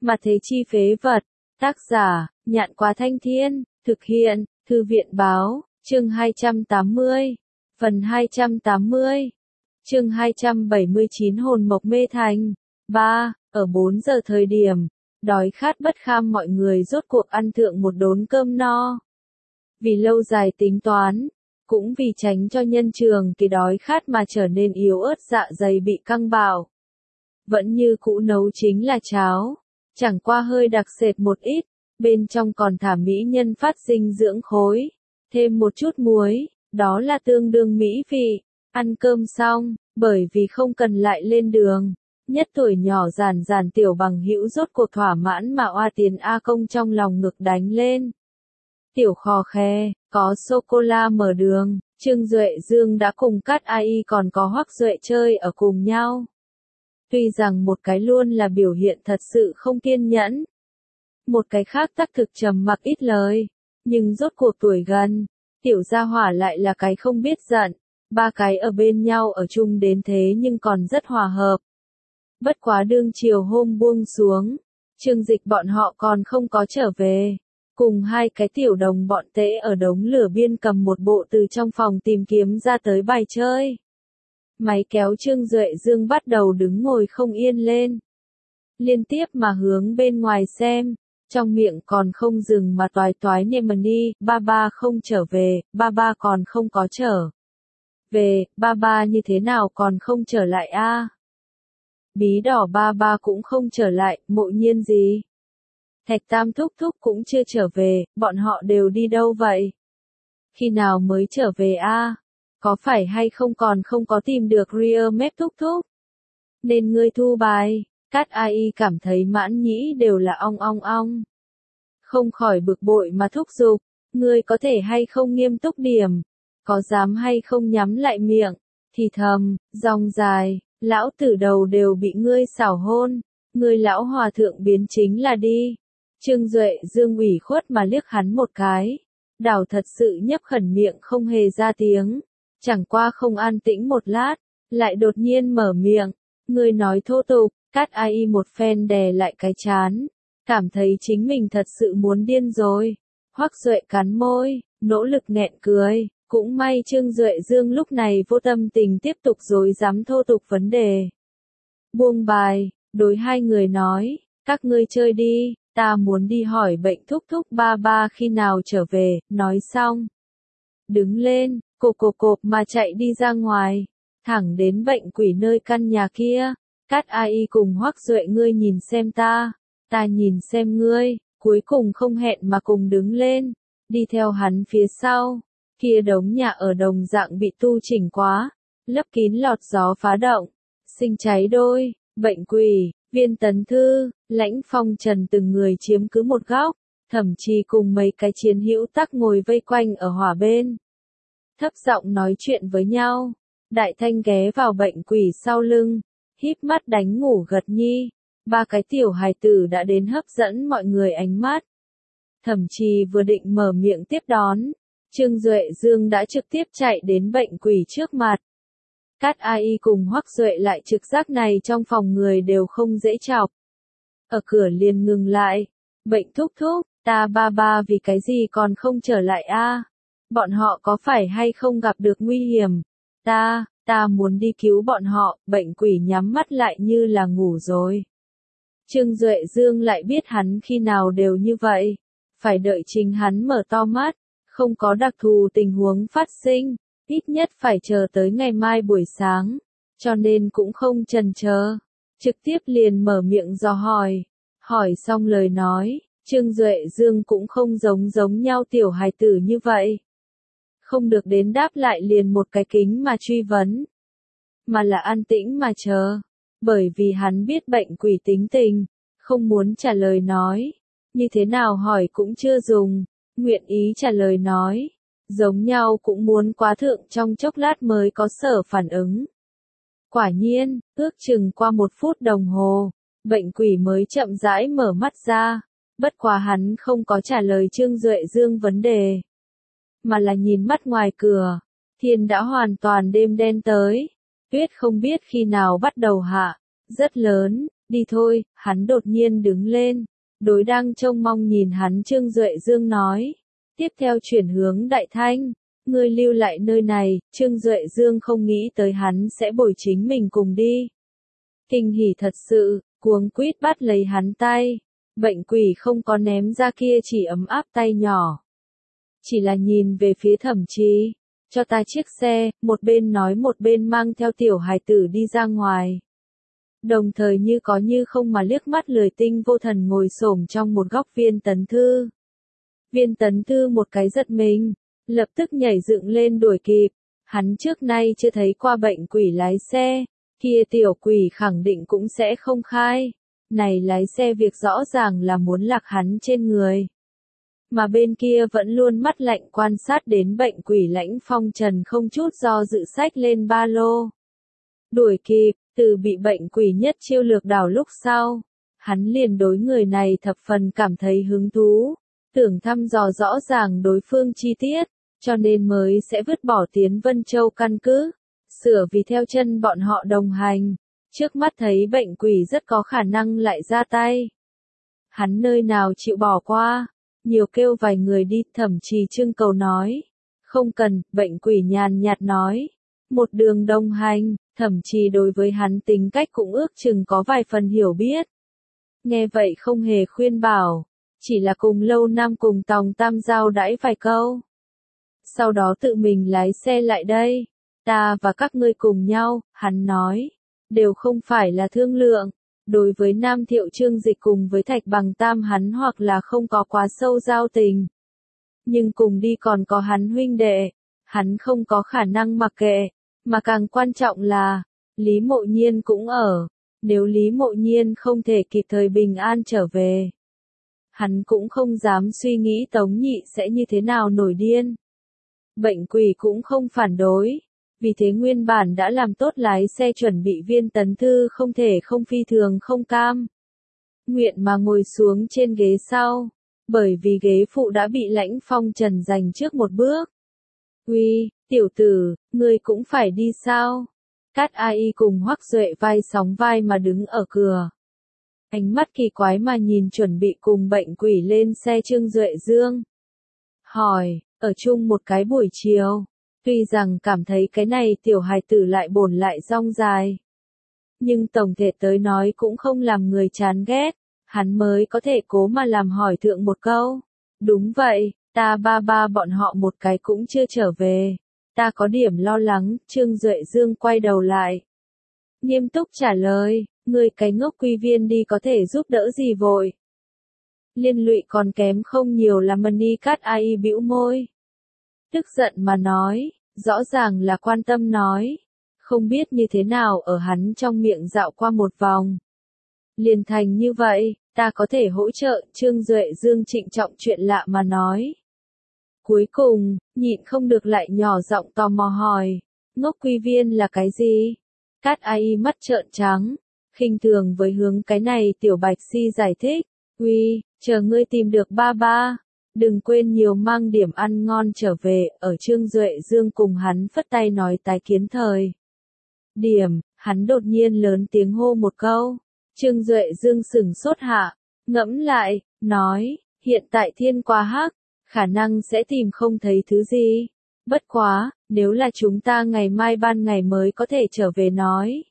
Mà thế chi phế vật. Tác giả, Nhạn Quá Thanh Thiên, thực hiện, Thư viện Báo, chương 280, phần 280, chương 279 hồn mộc mê thành. 3. Ở 4 giờ thời điểm, đói khát bất kham mọi người rốt cuộc ăn thượng một đốn cơm no. Vì lâu dài tính toán, cũng vì tránh cho nhân trường kỳ đói khát mà trở nên yếu ớt dạ dày bị căng bạo. Vẫn như cũ nấu chính là cháo, chẳng qua hơi đặc sệt một ít, bên trong còn thả mỹ nhân phát dinh dưỡng khối, thêm một chút muối, đó là tương đương mỹ vị. Ăn cơm xong, bởi vì không cần lại lên đường, nhất tuổi nhỏ giản giản tiểu bằng hữu rốt cuộc thỏa mãn mà oa tiền A Công trong lòng ngực đánh lên. Tiểu khò khe, có sô-cô-la mở đường, Trương Duệ Dương đã cùng Cát Ai còn có Hoắc Duệ chơi ở cùng nhau. Tuy rằng một cái luôn là biểu hiện thật sự không kiên nhẫn, một cái khác tác thực trầm mặc ít lời, nhưng rốt cuộc tuổi gần, tiểu gia hỏa lại là cái không biết giận, ba cái ở bên nhau ở chung đến thế nhưng còn rất hòa hợp. Bất quá đương chiều hôm buông xuống, Trương Dịch bọn họ còn không có trở về, cùng hai cái tiểu đồng bọn tễ ở đống lửa biên cầm một bộ từ trong phòng tìm kiếm ra tới bài chơi. Máy kéo Trương Duệ Dương bắt đầu đứng ngồi không yên lên, liên tiếp mà hướng bên ngoài xem, trong miệng còn không dừng mà toái toái Nemani, ba ba không trở về, ba ba còn không có trở về, ba ba như thế nào còn không trở lại a? Bí đỏ ba ba cũng không trở lại, Mộ Nhiên gì? Thạch Tam thúc thúc cũng chưa trở về, bọn họ đều đi đâu vậy? Khi nào mới trở về a? Có phải hay không còn không có tìm được Ria Mép thúc thúc? Nên ngươi thu bài, Cát Ai cảm thấy mãn nhĩ đều là ong ong ong. Không khỏi bực bội mà thúc giục, ngươi có thể hay không nghiêm túc điểm, có dám hay không nhắm lại miệng, thì thầm, dòng dài, lão tử đầu đều bị ngươi xảo hôn, ngươi lão hòa thượng biến chính là đi. Trương Duệ Dương ủy khuất mà liếc hắn một cái, đảo thật sự nhấp khẩn miệng không hề ra tiếng, chẳng qua không an tĩnh một lát, lại đột nhiên mở miệng, ngươi nói thô tục. Cát Ai một phen đè lại cái chán, cảm thấy chính mình thật sự muốn điên rồi. Hoắc Duệ cắn môi, nỗ lực nghẹn cười, cũng may Trương Duệ Dương lúc này vô tâm tình tiếp tục rối rắm thô tục vấn đề. Buông bài, đối hai người nói, các ngươi chơi đi, ta muốn đi hỏi bệnh thúc thúc ba ba khi nào trở về, nói xong. Đứng lên, cộp mà chạy đi ra ngoài, thẳng đến bệnh quỷ nơi căn nhà kia. Cát Ai cùng Hoắc Duệ ngươi nhìn xem ta nhìn xem ngươi, cuối cùng không hẹn mà cùng đứng lên, đi theo hắn phía sau. Kia đống nhà ở đồng dạng bị tu chỉnh quá, lấp kín lọt gió phá động, sinh cháy đôi, bệnh quỷ, Viên Tấn Thư, Lãnh Phong Trần từng người chiếm cứ một góc, thậm chí cùng mấy cái chiến hữu tắc ngồi vây quanh ở hỏa bên. Thấp giọng nói chuyện với nhau, Đại Thanh ghé vào bệnh quỷ sau lưng, híp mắt đánh ngủ gật nhi, ba cái tiểu hài tử đã đến hấp dẫn mọi người ánh mắt. Thậm chí vừa định mở miệng tiếp đón, Trương Duệ Dương đã trực tiếp chạy đến bệnh quỷ trước mặt. Cát Ai cùng Hoắc Duệ lại trực giác này trong phòng người đều không dễ chọc. Ở cửa liền ngừng lại, bệnh thúc thúc, ta ba ba vì cái gì còn không trở lại a? Bọn họ có phải hay không gặp được nguy hiểm? Ta muốn đi cứu bọn họ, bệnh quỷ nhắm mắt lại như là ngủ rồi. Trương Duệ Dương lại biết hắn khi nào đều như vậy, phải đợi chính hắn mở to mắt, không có đặc thù tình huống phát sinh, ít nhất phải chờ tới ngày mai buổi sáng, cho nên cũng không chần chờ, trực tiếp liền mở miệng dò hỏi xong lời nói, Trương Duệ Dương cũng không giống nhau tiểu hài tử như vậy. Không được đến đáp lại liền một cái kính mà truy vấn, mà là an tĩnh mà chờ, bởi vì hắn biết bệnh quỷ tính tình, không muốn trả lời nói, như thế nào hỏi cũng chưa dùng, nguyện ý trả lời nói, giống nhau cũng muốn quá thượng trong chốc lát mới có sở phản ứng. Quả nhiên, ước chừng qua 1 phút đồng hồ, bệnh quỷ mới chậm rãi mở mắt ra, bất quá hắn không có trả lời Trương Duệ Dương vấn đề, mà là nhìn mắt ngoài cửa, thiên đã hoàn toàn đêm đen tới, tuyết không biết khi nào bắt đầu hạ, rất lớn, Đi thôi, hắn đột nhiên đứng lên. Đối đang trông mong nhìn hắn Trương Duệ Dương nói. Tiếp theo chuyển hướng Đại Thanh. Ngươi lưu lại nơi này, Trương Duệ Dương không nghĩ tới hắn sẽ bồi chính mình cùng đi. Kinh hỉ thật sự, cuống quýt bắt lấy hắn tay. Bệnh quỷ không có ném ra kia chỉ ấm áp tay nhỏ. Chỉ là nhìn về phía Thẩm Trì. Cho ta chiếc xe, một bên nói một bên mang theo tiểu hài tử đi ra ngoài. Đồng thời như có như không mà liếc mắt lười tinh vô thần ngồi xổm trong một góc Viên Tấn Thư. Viên Tấn Thư một cái giật mình, lập tức nhảy dựng lên đuổi kịp. Hắn trước nay chưa thấy qua bệnh quỷ lái xe, kia tiểu quỷ khẳng định cũng sẽ không khai. Này lái xe việc rõ ràng là muốn lạc hắn trên người. Mà bên kia vẫn luôn mắt lạnh quan sát đến bệnh quỷ Lãnh Phong Trần không chút do dự xách lên ba lô. Đuổi kịp, từ bị bệnh quỷ nhất chiêu lược đảo lúc sau. Hắn liền đối người này thập phần cảm thấy hứng thú, tưởng thăm dò rõ ràng đối phương chi tiết, cho nên mới sẽ vứt bỏ tiến Vân Châu căn cứ, sửa vì theo chân bọn họ đồng hành. Trước mắt thấy bệnh quỷ rất có khả năng lại ra tay. Hắn nơi nào chịu bỏ qua, nhiều kêu vài người đi, Thẩm Trì trưng cầu nói. Không cần, bệnh quỷ nhàn nhạt nói. Một đường đồng hành, Thẩm Trì đối với hắn tính cách cũng ước chừng có vài phần hiểu biết. Nghe vậy không hề khuyên bảo, chỉ là cùng Lâu Nam cùng Tòng Tam giao đãi vài câu. Sau đó tự mình lái xe lại đây. Ta và các ngươi cùng nhau, hắn nói. Đều không phải là thương lượng. Đối với Nam Thiệu Trương Dịch cùng với Thạch Bằng Tam hắn hoặc là không có quá sâu giao tình. Nhưng cùng đi còn có hắn huynh đệ. Hắn không có khả năng mặc kệ. Mà càng quan trọng là, Lý Mộ Nhiên cũng ở. Nếu Lý Mộ Nhiên không thể kịp thời bình an trở về, hắn cũng không dám suy nghĩ Tống Nhị sẽ như thế nào nổi điên. Bệnh quỷ cũng không phản đối. Vì thế nguyên bản đã làm tốt lái xe chuẩn bị Viên Tấn Thư không thể không phi thường không cam. Nguyện mà ngồi xuống trên ghế sau. Bởi vì ghế phụ đã bị Lãnh Phong Trần giành trước một bước. Uy, tiểu tử, ngươi cũng phải đi sao? Cát Ai cùng Hoắc Duệ vai sóng vai mà đứng ở cửa. Ánh mắt kỳ quái mà nhìn chuẩn bị cùng bệnh quỷ lên xe Trương Duệ Dương. Hỏi, ở chung một cái buổi chiều. Tuy rằng cảm thấy cái này tiểu hài tử lại bổn lại rong dài. Nhưng tổng thể tới nói cũng không làm người chán ghét. Hắn mới có thể cố mà làm hỏi thượng một câu. Đúng vậy, ta ba bọn họ một cái cũng chưa trở về. Ta có điểm lo lắng, Trương Duệ Dương quay đầu lại. Nghiêm túc trả lời, người cái ngốc Quy Viên đi có thể giúp đỡ gì vội. Liên lụy còn kém không nhiều là Mani Cát Ai bĩu môi. Tức giận mà nói, rõ ràng là quan tâm nói. Không biết như thế nào ở hắn trong miệng dạo qua một vòng. Liền thành như vậy, ta có thể hỗ trợ, Trương Duệ Dương trịnh trọng chuyện lạ mà nói. Cuối cùng, nhịn không được lại nhỏ giọng tò mò hỏi, ngốc Quy Viên là cái gì? Cát Ai mắt trợn trắng, khinh thường với hướng cái này tiểu bạch si giải thích, uy, chờ ngươi tìm được ba. Đừng quên nhiều mang điểm ăn ngon trở về, ở Trương Duệ Dương cùng hắn phất tay nói tái kiến thời. Điểm, hắn đột nhiên lớn tiếng hô một câu. Trương Duệ Dương sửng sốt hạ, ngẫm lại, nói, hiện tại thiên quá hắc, khả năng sẽ tìm không thấy thứ gì. Bất quá, nếu là chúng ta ngày mai ban ngày mới có thể trở về nói.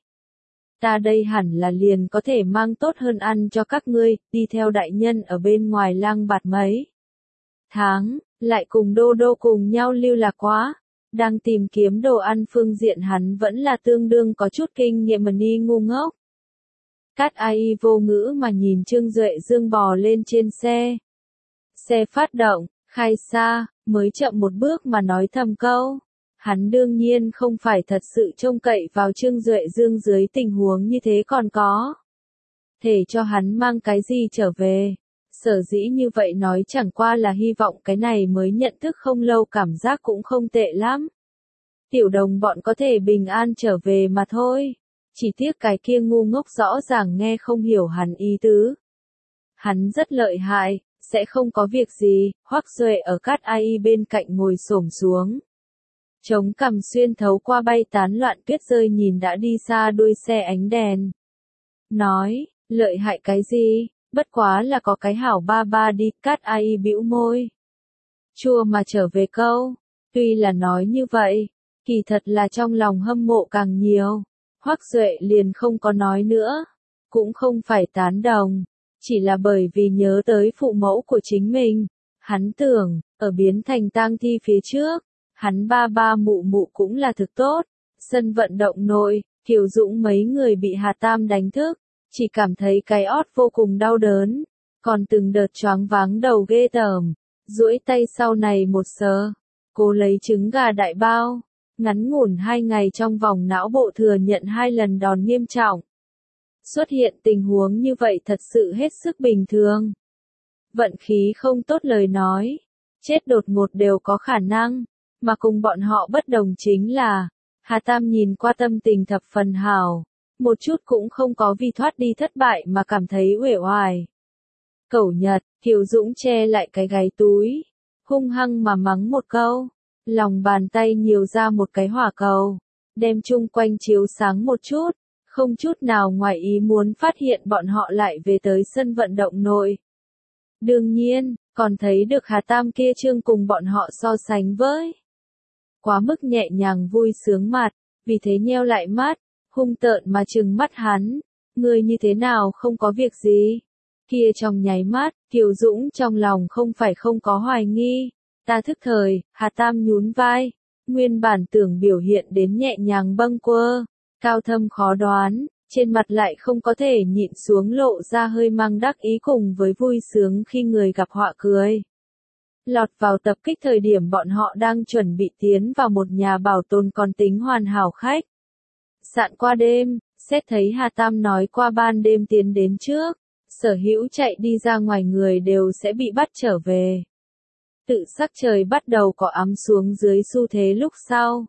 Ta đây hẳn là liền có thể mang tốt hơn ăn cho các ngươi, đi theo đại nhân ở bên ngoài lang bạt mấy tháng, lại cùng Đô Đô cùng nhau lưu lạc quá. Đang tìm kiếm đồ ăn phương diện hắn vẫn là tương đương có chút kinh nghiệm mà ni ngu ngốc. Cát Ai vô ngữ mà nhìn Trương Duệ Dương bò lên trên xe. Xe phát động, khai xa, mới chậm một bước mà nói thầm câu. Hắn đương nhiên không phải thật sự trông cậy vào Trương Duệ Dương dưới tình huống như thế còn có thể cho hắn mang cái gì trở về. Sở dĩ như vậy nói chẳng qua là hy vọng cái này mới nhận thức không lâu cảm giác cũng không tệ lắm. Tiểu đồng bọn có thể bình an trở về mà thôi. Chỉ tiếc cái kia ngu ngốc rõ ràng nghe không hiểu hắn ý tứ. Hắn rất lợi hại, sẽ không có việc gì. Hoắc Duệ ở Cát Ai bên cạnh ngồi xổm xuống. Chống cằm xuyên thấu qua bay tán loạn tuyết rơi nhìn đã đi xa đuôi xe ánh đèn. Nói, Lợi hại cái gì, bất quá là có cái hảo ba ba đi, Cát Ai bĩu môi. Chua mà trở về câu, tuy là nói như vậy, kỳ thật là trong lòng hâm mộ càng nhiều. Hoắc Duệ liền không có nói nữa, cũng không phải tán đồng, chỉ là bởi vì nhớ tới phụ mẫu của chính mình, hắn tưởng, ở biến thành tang thi phía trước, hắn ba ba mụ mụ cũng là thực tốt. Sân vận động nội, Kiều Dũng mấy người bị Hà Tam đánh thức, chỉ cảm thấy cái ót vô cùng đau đớn, còn từng đợt choáng váng đầu ghê tởm, duỗi tay sau này một sờ, cố lấy trứng gà đại bao, ngắn ngủn 2 ngày trong vòng não bộ thừa nhận 2 lần đòn nghiêm trọng. Xuất hiện tình huống như vậy thật sự hết sức bình thường. Vận khí không tốt lời nói, chết đột ngột đều có khả năng, mà cùng bọn họ bất đồng chính là, Hà Tam nhìn qua tâm tình thập phần hảo, một chút cũng không có vì thoát đi thất bại mà cảm thấy uể oải. Cẩu Nhật, Kiều Dũng che lại cái gáy túi, hung hăng mà mắng một câu, lòng bàn tay nhiều ra một cái hỏa cầu, đem chung quanh chiếu sáng một chút, không chút nào ngoài ý muốn phát hiện bọn họ lại về tới sân vận động nội. Đương nhiên, còn thấy được Hà Tam kia trương cùng bọn họ so sánh với. Quá mức nhẹ nhàng vui sướng mặt, vì thế nheo lại mắt, hung tợn mà trừng mắt hắn, ngươi như thế nào không có việc gì. Kia trong nháy mắt, Kiều Dũng trong lòng không phải không có hoài nghi, ta thức thời, Hà Tam nhún vai, nguyên bản tưởng biểu hiện đến nhẹ nhàng bâng quơ, cao thâm khó đoán, trên mặt lại không có thể nhịn xuống lộ ra hơi mang đắc ý cùng với vui sướng khi người gặp họa cười. Lọt vào tập kích thời điểm bọn họ đang chuẩn bị tiến vào một nhà bảo tồn còn tính hoàn hảo khách. Sạn qua đêm, xét thấy Hà Tam nói qua ban đêm tiến đến trước, sở hữu chạy đi ra ngoài người đều sẽ bị bắt trở về. Tự sắc trời bắt đầu có ấm xuống dưới xu thế lúc sau.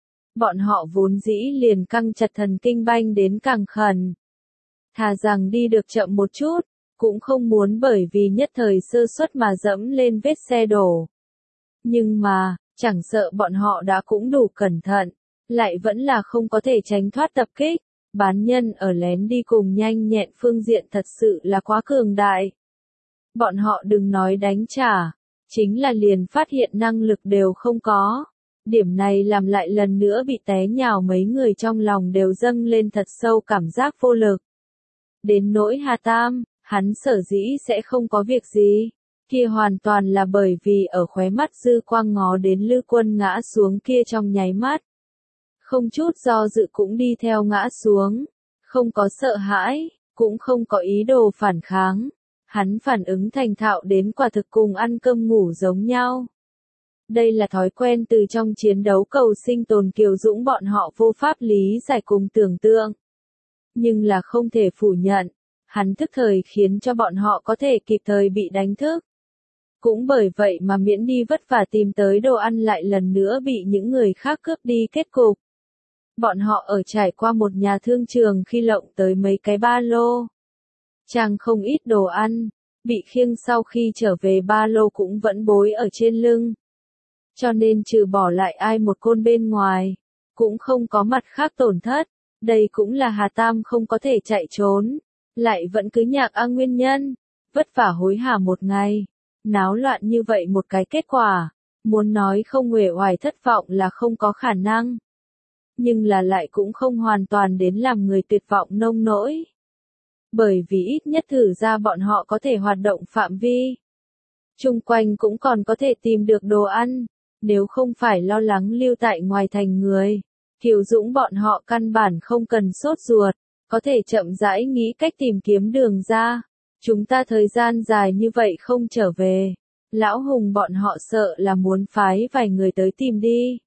Bọn họ vốn dĩ liền căng chặt thần kinh banh đến càng khẩn. Thà rằng đi được chậm một chút, cũng không muốn bởi vì nhất thời sơ suất mà dẫm lên vết xe đổ. Nhưng mà, chẳng sợ bọn họ đã cũng đủ cẩn thận, lại vẫn là không có thể tránh thoát tập kích. Bán nhân ở lén đi cùng nhanh nhẹn phương diện thật sự là quá cường đại. Bọn họ đừng nói đánh trả, chính là liền phát hiện năng lực đều không có. Điểm này làm lại lần nữa bị té nhào mấy người trong lòng đều dâng lên thật sâu cảm giác vô lực. Đến nỗi Hà Tam, hắn sở dĩ sẽ không có việc gì, kia hoàn toàn là bởi vì ở khóe mắt dư quang ngó đến Lư Quân ngã xuống kia trong nháy mắt. Không chút do dự cũng đi theo ngã xuống, không có sợ hãi, cũng không có ý đồ phản kháng. Hắn phản ứng thành thạo đến quả thực cùng ăn cơm ngủ giống nhau. Đây là thói quen từ trong chiến đấu cầu sinh tồn Kiều Dũng bọn họ vô pháp lý giải cùng tưởng tượng. Nhưng là không thể phủ nhận, hắn thức thời khiến cho bọn họ có thể kịp thời bị đánh thức. Cũng bởi vậy mà miễn đi vất vả tìm tới đồ ăn lại lần nữa bị những người khác cướp đi kết cục. Bọn họ ở trải qua một nhà thương trường khi lộng tới mấy cái ba lô. Chàng không ít đồ ăn, bị khiêng sau khi trở về ba lô cũng vẫn bối ở trên lưng. Cho nên trừ bỏ lại ai một côn bên ngoài, cũng không có mặt khác tổn thất. Đây cũng là Hà Tam không có thể chạy trốn, lại vẫn cứ nhạc nguyên nhân. Vất vả hối hả một ngày, náo loạn như vậy một cái kết quả, muốn nói không uể oải thất vọng là không có khả năng. Nhưng là lại cũng không hoàn toàn đến làm người tuyệt vọng nông nỗi. Bởi vì ít nhất thử ra bọn họ có thể hoạt động phạm vi. Chung quanh cũng còn có thể tìm được đồ ăn, nếu không phải lo lắng lưu tại ngoài thành người. Kiều Dũng bọn họ căn bản không cần sốt ruột, có thể chậm rãi nghĩ cách tìm kiếm đường ra. Chúng ta thời gian dài như vậy không trở về. Lão Hùng bọn họ sợ là muốn phái vài người tới tìm đi.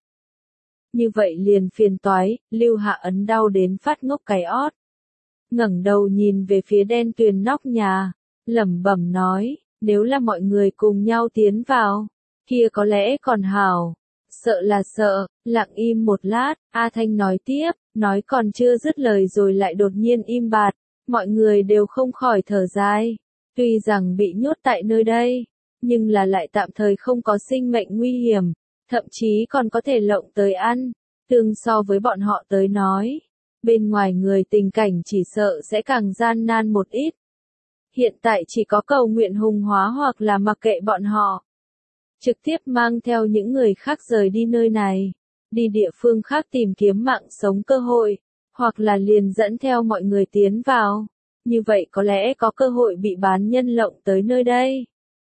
Như vậy liền phiền toái, Lưu Hạ Ấn đau đến phát ngốc cái ót. Ngẩng đầu nhìn về phía đen tuyền nóc nhà, lẩm bẩm nói, nếu là mọi người cùng nhau tiến vào, kia có lẽ còn hảo. Sợ là sợ, lặng im một lát, A Thanh nói tiếp, nói còn chưa dứt lời rồi lại đột nhiên im bặt, mọi người đều không khỏi thở dài. Tuy rằng bị nhốt tại nơi đây, nhưng là lại tạm thời không có sinh mệnh nguy hiểm, thậm chí còn có thể lộng tới ăn, tương so với bọn họ tới nói. bên ngoài người tình cảnh chỉ sợ sẽ càng gian nan một ít. Hiện tại chỉ có cầu nguyện hùng hóa hoặc là mặc kệ bọn họ. Trực tiếp mang theo những người khác rời đi nơi này, đi địa phương khác tìm kiếm mạng sống cơ hội, hoặc là liền dẫn theo mọi người tiến vào. Như vậy có lẽ có cơ hội bị bán nhân lộng tới nơi đây.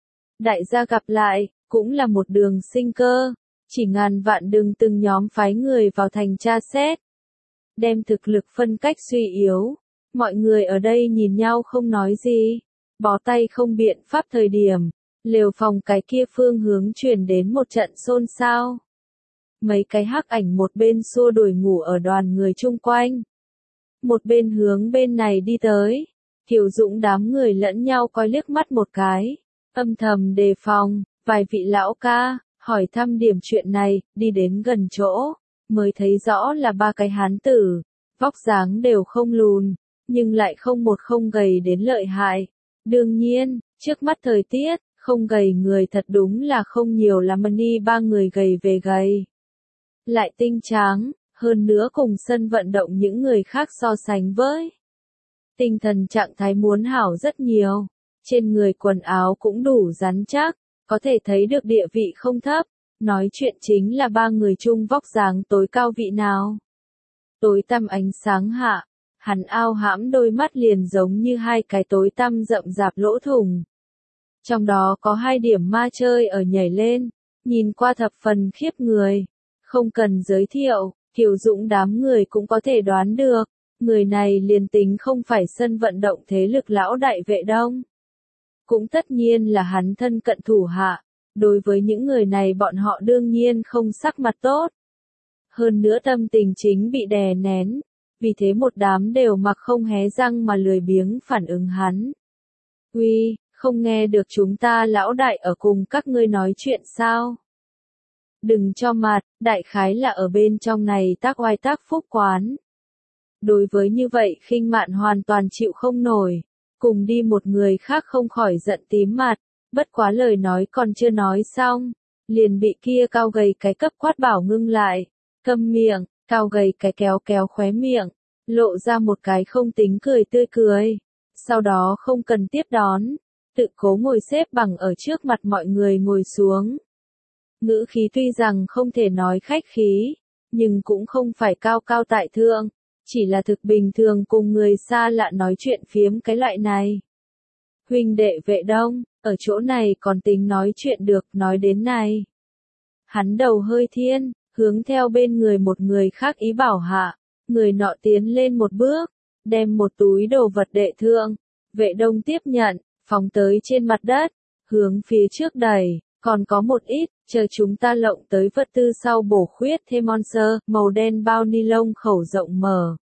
Đại gia gặp lại, cũng là một đường sinh cơ, chỉ ngàn vạn đừng từng nhóm phái người vào thành tra xét. Đem thực lực phân cách suy yếu, mọi người ở đây nhìn nhau không nói gì, bó tay không biện pháp thời điểm, lều phòng cái kia phương hướng truyền đến một trận xôn xao. Mấy cái hắc ảnh một bên xua đuổi ngủ ở đoàn người chung quanh, một bên hướng bên này đi tới. Kiều Dũng đám người lẫn nhau coi liếc mắt một cái, âm thầm đề phòng, vài vị lão ca, hỏi thăm điểm chuyện này, đi đến gần chỗ, mới thấy rõ là ba cái hán tử, vóc dáng đều không lùn, nhưng lại không một không gầy đến lợi hại. Đương nhiên, trước mắt thời tiết, không gầy người thật đúng là không nhiều lắm, ni ba người gầy về gầy. Lại tinh tráng, hơn nữa cùng sân vận động những người khác so sánh với. Tinh thần trạng thái muốn hảo rất nhiều, trên người quần áo cũng đủ rắn chắc, có thể thấy được địa vị không thấp, nói chuyện chính là ba người chung vóc dáng tối cao vị nào. Tối tăm ánh sáng hạ, hắn ao hãm đôi mắt liền giống như hai cái tối tăm rậm rạp lỗ thủng. Trong đó có hai điểm ma chơi ở nhảy lên, nhìn qua thập phần khiếp người. Không cần giới thiệu, Kiều Dũng đám người cũng có thể đoán được, người này liền tính không phải sân vận động thế lực lão đại Vệ Đông. Cũng tất nhiên là hắn thân cận thủ hạ, đối với những người này bọn họ đương nhiên không sắc mặt tốt. Hơn nữa tâm tình chính bị đè nén, vì thế một đám đều mặc không hé răng mà lười biếng phản ứng hắn. Uy, không nghe được chúng ta lão đại ở cùng các ngươi nói chuyện sao? Đừng cho mặt, đại khái là ở bên trong này tác oai tác phúc quán. Đối với như vậy khinh mạn hoàn toàn chịu không nổi, cùng đi một người khác không khỏi giận tím mặt, bất quá lời nói còn chưa nói xong, liền bị kia cao gầy cái cấp quát bảo ngưng lại, câm miệng, cao gầy cái kéo kéo khóe miệng, lộ ra một cái không tính cười tươi cười, sau đó không cần tiếp đón, tự cố ngồi xếp bằng ở trước mặt mọi người ngồi xuống. Ngữ khí tuy rằng không thể nói khách khí, nhưng cũng không phải cao cao tại thượng, chỉ là thực bình thường cùng người xa lạ nói chuyện phiếm cái loại này. Huynh đệ Vệ Đông, ở chỗ này còn tính nói chuyện được, nói đến này. Hắn đầu hơi thiên, hướng theo bên người một người khác ý bảo hạ, người nọ tiến lên một bước, đem một túi đồ vật đệ thượng, Vệ Đông tiếp nhận, phóng tới trên mặt đất, hướng phía trước đẩy, còn có một ít, chờ chúng ta lộng tới vật tư sau bổ khuyết thêm monster, màu đen bao ni lông khẩu rộng mở.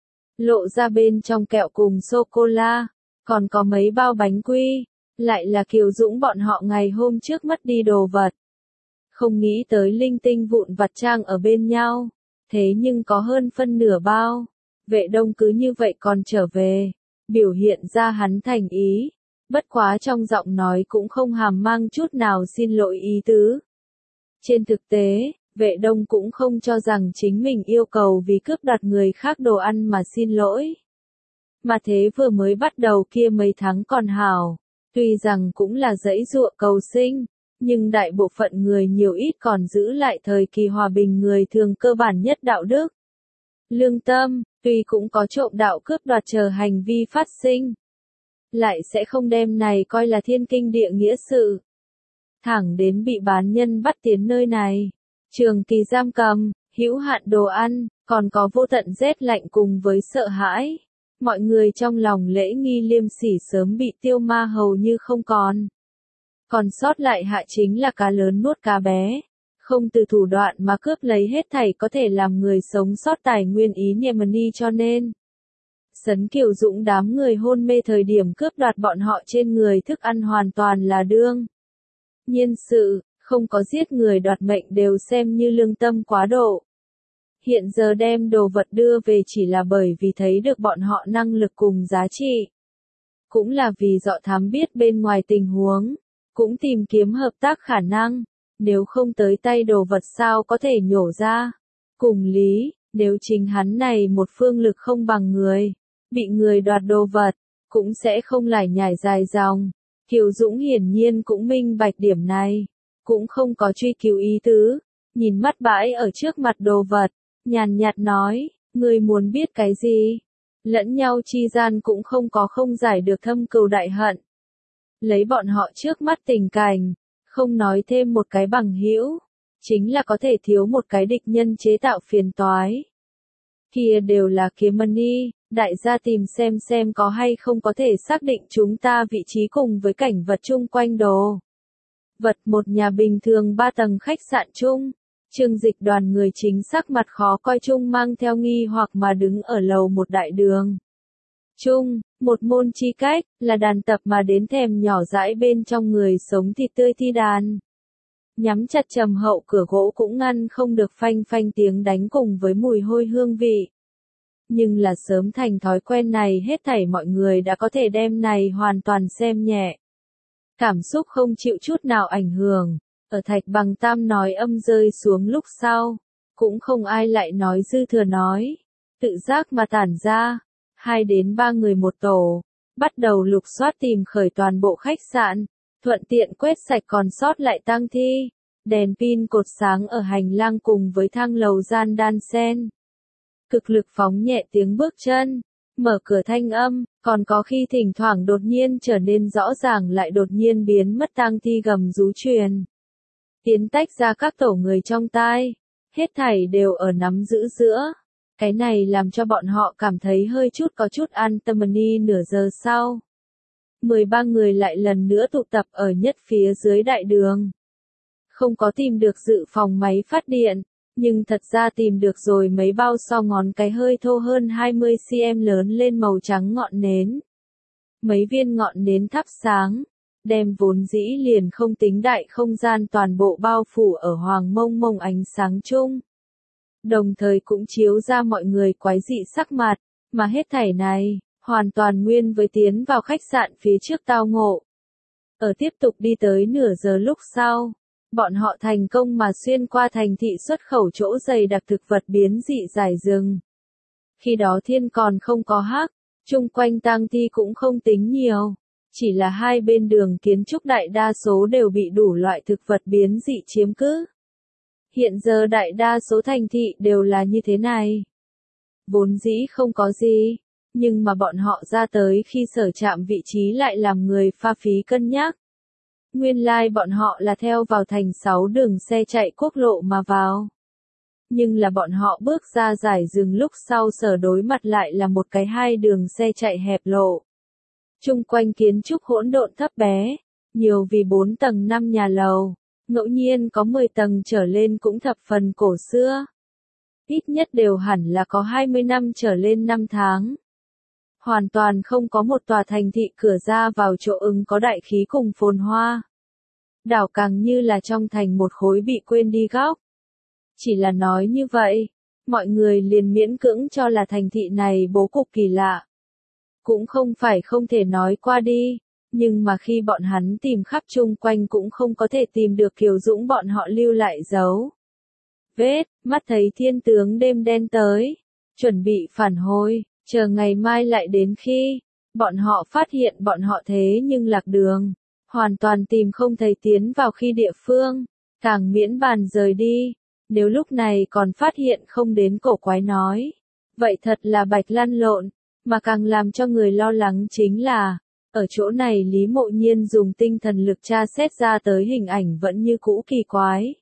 Lộ ra bên trong kẹo cùng sô-cô-la, còn có mấy bao bánh quy, lại là Kiều Dũng bọn họ ngày hôm trước mất đi đồ vật. Không nghĩ tới linh tinh vụn vặt trang ở bên nhau, thế nhưng có hơn phân nửa bao. Vệ Đông cứ như vậy còn trở về, biểu hiện ra hắn thành ý, bất quá trong giọng nói cũng không hàm mang chút nào xin lỗi ý tứ. Trên thực tế, Vệ Đông cũng không cho rằng chính mình yêu cầu vì cướp đoạt người khác đồ ăn mà xin lỗi. Mà thế vừa mới bắt đầu kia mấy tháng còn hảo, tuy rằng cũng là dãy dụa cầu sinh, nhưng đại bộ phận người nhiều ít còn giữ lại thời kỳ hòa bình người thường cơ bản nhất đạo đức. Lương tâm, tuy cũng có trộm đạo cướp đoạt chờ hành vi phát sinh, lại sẽ không đem này coi là thiên kinh địa nghĩa sự. Thẳng đến bị bán nhân bắt tiến nơi này, trường kỳ giam cầm, hữu hạn đồ ăn, còn có vô tận rét lạnh cùng với sợ hãi. Mọi người trong lòng lễ nghi liêm sỉ sớm bị tiêu ma hầu như không còn. Còn sót lại hạ chính là cá lớn nuốt cá bé, không từ thủ đoạn mà cướp lấy hết thảy có thể làm người sống sót tài nguyên ý Niemeni cho nên. Sấn Kiều Dũng đám người hôn mê thời điểm cướp đoạt bọn họ trên người thức ăn hoàn toàn là đương nhiên sự, không có giết người đoạt mệnh đều xem như lương tâm quá độ. Hiện giờ đem đồ vật đưa về chỉ là bởi vì thấy được bọn họ năng lực cùng giá trị. Cũng là vì dọ thám biết bên ngoài tình huống, cũng tìm kiếm hợp tác khả năng, nếu không tới tay đồ vật sao có thể nhổ ra. Cùng lý, Nếu chính hắn này một phương lực không bằng người, bị người đoạt đồ vật, cũng sẽ không lải nhải dài dòng. Kiều Dũng hiển nhiên cũng minh bạch điểm này, cũng không có truy cứu ý tứ, nhìn mắt bãi ở trước mặt đồ vật, nhàn nhạt nói, ngươi muốn biết cái gì? Lẫn nhau chi gian cũng không có không giải được thâm cừu đại hận. Lấy bọn họ trước mắt tình cảnh, không nói thêm một cái bằng hữu, chính là có thể thiếu một cái địch nhân chế tạo phiền toái. Kia đều là kiếm money, đại gia tìm xem có hay không có thể xác định chúng ta vị trí cùng với cảnh vật chung quanh đồ. Vật một nhà bình thường 3 tầng khách sạn chung, Trương Dịch đoàn người chính sắc mặt khó coi chung mang theo nghi hoặc mà đứng ở lầu một đại đường. Chung, một môn chi cách, là đàn tập mà đến thèm nhỏ dãi bên trong người sống thịt tươi thi đàn. Nhắm chặt trầm hậu cửa gỗ cũng ngăn không được phanh phanh tiếng đánh cùng với mùi hôi hương vị. Nhưng là sớm thành thói quen này hết thảy mọi người đã có thể đem này hoàn toàn xem nhẹ. Cảm xúc không chịu chút nào ảnh hưởng, ở Thạch Bằng Tam nói âm rơi xuống lúc sau, cũng không ai lại nói dư thừa nói, tự giác mà tản ra, 2 đến 3 người một tổ, bắt đầu lục soát tìm khởi toàn bộ khách sạn, thuận tiện quét sạch còn sót lại tang thi, đèn pin cột sáng ở hành lang cùng với thang lầu gian đan sen. Cực lực phóng nhẹ tiếng bước chân, mở cửa thanh âm, còn có khi thỉnh thoảng đột nhiên trở nên rõ ràng lại đột nhiên biến mất tang thi gầm rú truyền. Tiến tách ra các tổ người trong tai, hết thảy đều ở nắm giữ giữa. Cái này làm cho bọn họ cảm thấy hơi chút có chút an tâm. Nửa giờ sau, 13 người lại lần nữa tụ tập ở nhất phía dưới đại đường. Không có tìm được dự phòng máy phát điện, nhưng thật ra tìm được rồi mấy bao so ngón cái hơi thô hơn 20 cm lớn lên màu trắng ngọn nến. Mấy viên ngọn nến thắp sáng, đem vốn dĩ liền không tính đại không gian toàn bộ bao phủ ở hoàng mông mông ánh sáng chung. Đồng thời cũng chiếu ra mọi người quái dị sắc mặt, mà hết thảy này, hoàn toàn nguyên với tiến vào khách sạn phía trước tao ngộ. Ở tiếp tục đi tới nửa giờ lúc sau, bọn họ thành công mà xuyên qua thành thị xuất khẩu chỗ dày đặc thực vật biến dị giải rừng. Khi đó thiên còn không có hắc, chung quanh tang thi cũng không tính nhiều, chỉ là hai bên đường kiến trúc đại đa số đều bị đủ loại thực vật biến dị chiếm cứ. Hiện giờ đại đa số thành thị đều là như thế này. Vốn dĩ không có gì, nhưng mà bọn họ ra tới khi sở chạm vị trí lại làm người pha phí cân nhắc. Nguyên lai bọn họ là theo vào thành 6 đường xe chạy quốc lộ mà vào. Nhưng là bọn họ bước ra giải rừng lúc sau sở đối mặt lại là một cái 2 đường xe chạy hẹp lộ. Chung quanh kiến trúc hỗn độn thấp bé, nhiều vì 4 tầng 5 nhà lầu, ngẫu nhiên có 10 tầng trở lên cũng thập phần cổ xưa. Ít nhất đều hẳn là có 20 năm trở lên 5 tháng. Hoàn toàn không có một tòa thành thị cửa ra vào chỗ ứng có đại khí cùng phồn hoa. Đảo càng như là trong thành một khối bị quên đi góc. Chỉ là nói như vậy, mọi người liền miễn cưỡng cho là thành thị này bố cục kỳ lạ. Cũng không phải không thể nói qua đi, nhưng mà khi bọn hắn tìm khắp chung quanh cũng không có thể tìm được Kiều Dũng bọn họ lưu lại dấu vết, mắt thấy thiên tướng đêm đen tới, chuẩn bị phản hồi, chờ ngày mai lại đến khi bọn họ phát hiện bọn họ thế nhưng lạc đường, hoàn toàn tìm không thấy tiến vào khi địa phương, càng miễn bàn rời đi, nếu lúc này còn phát hiện không đến cổ quái nói, vậy thật là bạch lăn lộn, mà càng làm cho người lo lắng chính là, ở chỗ này Lý Mộ Nhiên dùng tinh thần lực tra xét ra tới hình ảnh vẫn như cũ kỳ quái.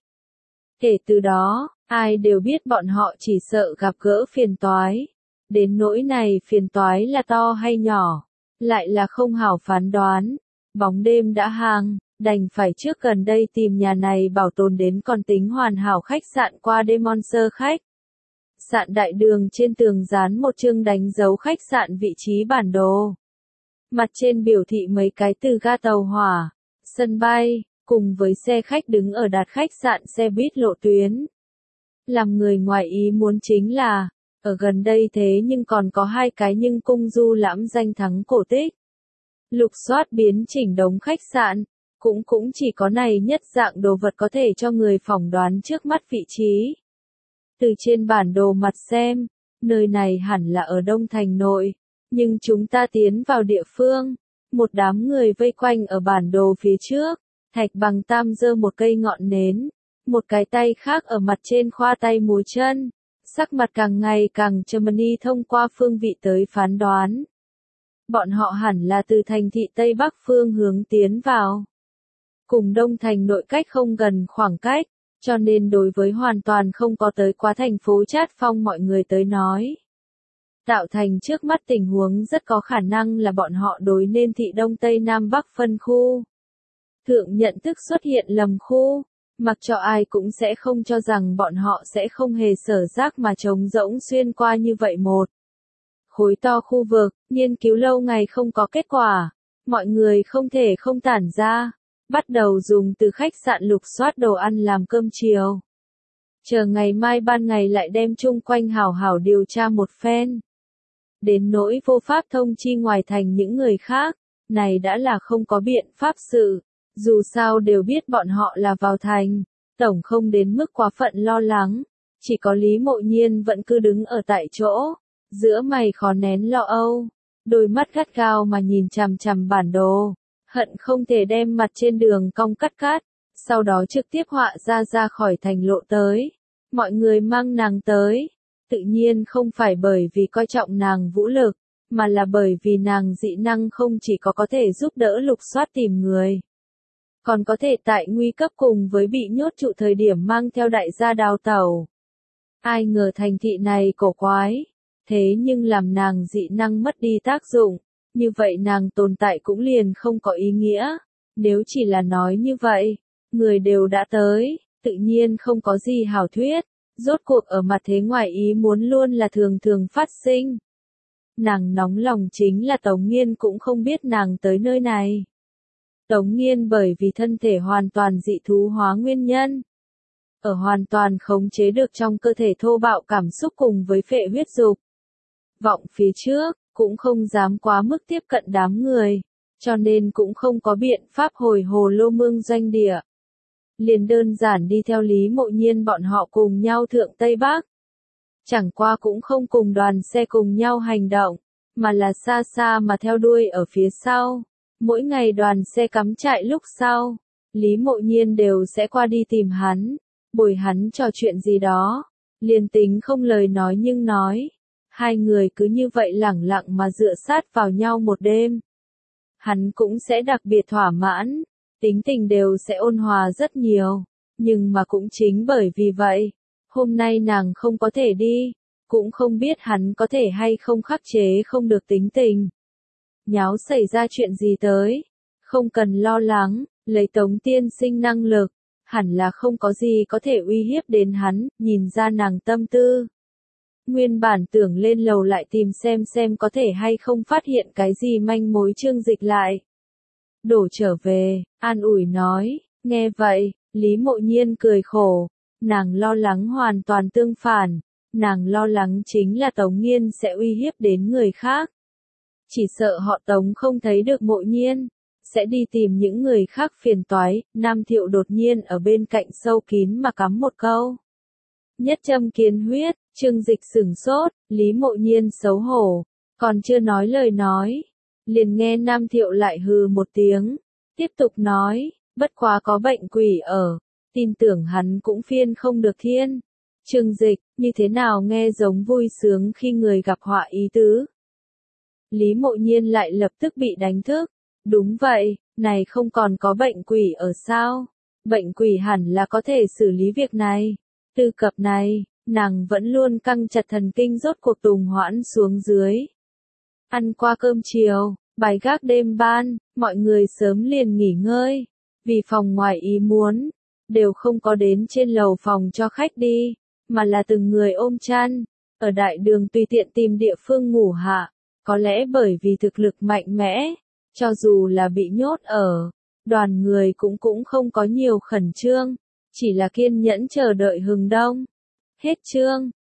Kể từ đó, ai đều biết bọn họ chỉ sợ gặp gỡ phiền toái. Đến nỗi này phiền toái là to hay nhỏ, lại là không hảo phán đoán. Bóng đêm đã hàng, đành phải trước gần đây tìm nhà này bảo tồn đến còn tính hoàn hảo khách sạn qua đêm Monster khách. Sạn đại đường trên tường dán một chương đánh dấu khách sạn vị trí bản đồ. Mặt trên biểu thị mấy cái từ ga tàu hỏa, sân bay, cùng với xe khách đứng ở đặt khách sạn xe buýt lộ tuyến. Làm người ngoài ý muốn chính là, ở gần đây thế nhưng còn có 2 cái nhưng cung du lãm danh thắng cổ tích. Lục soát biến chỉnh đống khách sạn, cũng chỉ có này nhất dạng đồ vật có thể cho người phỏng đoán trước mắt vị trí. Từ trên bản đồ mặt xem, nơi này hẳn là ở Đông Thành nội, nhưng chúng ta tiến vào địa phương, một đám người vây quanh ở bản đồ phía trước, Thạch Bằng Tam giơ một cây ngọn nến, một cái tay khác ở mặt trên khoa tay múa chân, sắc mặt càng ngày càng trầm ni thông qua phương vị tới phán đoán. Bọn họ hẳn là từ thành thị Tây Bắc phương hướng tiến vào. Cùng Đông Thành nội cách không gần khoảng cách, cho nên đối với hoàn toàn không có tới quá thành phố Trát Phong mọi người tới nói. Tạo thành trước mắt tình huống rất có khả năng là bọn họ đối nên thị Đông Tây Nam Bắc phân khu. Thượng nhận thức xuất hiện lầm khu, mặc cho ai cũng sẽ không cho rằng bọn họ sẽ không hề sở giác mà trống rỗng xuyên qua như vậy một khối to khu vực, nghiên cứu lâu ngày không có kết quả, mọi người không thể không tản ra, bắt đầu dùng từ khách sạn lục soát đồ ăn làm cơm chiều. Chờ ngày mai ban ngày lại đem chung quanh hảo hảo điều tra một phen. Đến nỗi vô pháp thông chi ngoài thành những người khác, này đã là không có biện pháp sự, dù sao đều biết bọn họ là vào thành, tổng không đến mức quá phận lo lắng, chỉ có Lý Mộ Nhiên vẫn cứ đứng ở tại chỗ, giữa mày khó nén lo âu, đôi mắt gắt gao mà nhìn chằm chằm bản đồ, hận không thể đem mặt trên đường cong cắt cắt, sau đó trực tiếp họa ra khỏi thành lộ tới. Mọi người mang nàng tới, tự nhiên không phải bởi vì coi trọng nàng vũ lực, mà là bởi vì nàng dị năng không chỉ có thể giúp đỡ lục soát tìm người, còn có thể tại nguy cấp cùng với bị nhốt trụ thời điểm mang theo đại gia đào tẩu. Ai ngờ thành thị này cổ quái, thế nhưng làm nàng dị năng mất đi tác dụng, như vậy nàng tồn tại cũng liền không có ý nghĩa. Nếu chỉ là nói như vậy, người đều đã tới, tự nhiên không có gì hảo thuyết, rốt cuộc ở mặt thế ngoài ý muốn luôn là thường thường phát sinh. Nàng nóng lòng chính là Tống Nghiên cũng không biết nàng tới nơi này. Tống Nghiên bởi vì thân thể hoàn toàn dị thú hóa nguyên nhân, ở hoàn toàn khống chế được trong cơ thể thô bạo cảm xúc cùng với phệ huyết dục vọng phía trước, cũng không dám quá mức tiếp cận đám người, cho nên cũng không có biện pháp hồi Hồ Lô Mương doanh địa. Liền đơn giản đi theo Lý Mộ Nhiên bọn họ cùng nhau thượng Tây Bắc. Chẳng qua cũng không cùng đoàn xe cùng nhau hành động, mà là xa xa mà theo đuôi ở phía sau. Mỗi ngày đoàn xe cắm trại lúc sau, Lý Mộ Nhiên đều sẽ qua đi tìm hắn, bồi hắn trò chuyện gì đó, liền tính không lời nói nhưng nói. Hai người cứ như vậy lẳng lặng mà dựa sát vào nhau một đêm. Hắn cũng sẽ đặc biệt thỏa mãn, tính tình đều sẽ ôn hòa rất nhiều, nhưng mà cũng chính bởi vì vậy, hôm nay nàng không có thể đi, cũng không biết hắn có thể hay không khắc chế không được tính tình. Nháo xảy ra chuyện gì tới, không cần lo lắng, lấy Tống tiên sinh năng lực, hẳn là không có gì có thể uy hiếp đến hắn, nhìn ra nàng tâm tư. Nguyên bản tưởng lên lầu lại tìm xem có thể hay không phát hiện cái gì manh mối. Trương Dịch lại đổ trở về, an ủi nói, nghe vậy, Lý Mộ Nhiên cười khổ, nàng lo lắng hoàn toàn tương phản, nàng lo lắng chính là Tống Nghiên sẽ uy hiếp đến người khác. Chỉ sợ họ Tống không thấy được Mộ Nhiên, sẽ đi tìm những người khác phiền toái. Nam Thiệu đột nhiên ở bên cạnh sâu kín mà cắm một câu. Nhất châm kiến huyết, Trương Dịch sửng sốt, Lý Mộ Nhiên xấu hổ, còn chưa nói lời nói. Liền nghe Nam Thiệu lại hừ một tiếng, tiếp tục nói, bất quá có bệnh quỷ ở, tin tưởng hắn cũng phiên không được thiên. Trương Dịch, như thế nào nghe giống vui sướng khi người gặp họa ý tứ. Lý Mộ Nhiên lại lập tức bị đánh thức, đúng vậy, này không còn có bệnh quỷ ở sao, bệnh quỷ hẳn là có thể xử lý việc này. Từ cập này, nàng vẫn luôn căng chặt thần kinh rốt cuộc tùng hoãn xuống dưới. Ăn qua cơm chiều, bài gác đêm ban, mọi người sớm liền nghỉ ngơi, vì phòng ngoài ý muốn, đều không có đến trên lầu phòng cho khách đi, mà là từng người ôm chăn, ở đại đường tùy tiện tìm địa phương ngủ hạ, có lẽ bởi vì thực lực mạnh mẽ, cho dù là bị nhốt ở, đoàn người cũng không có nhiều khẩn trương, chỉ là kiên nhẫn chờ đợi hừng đông. Hết chương.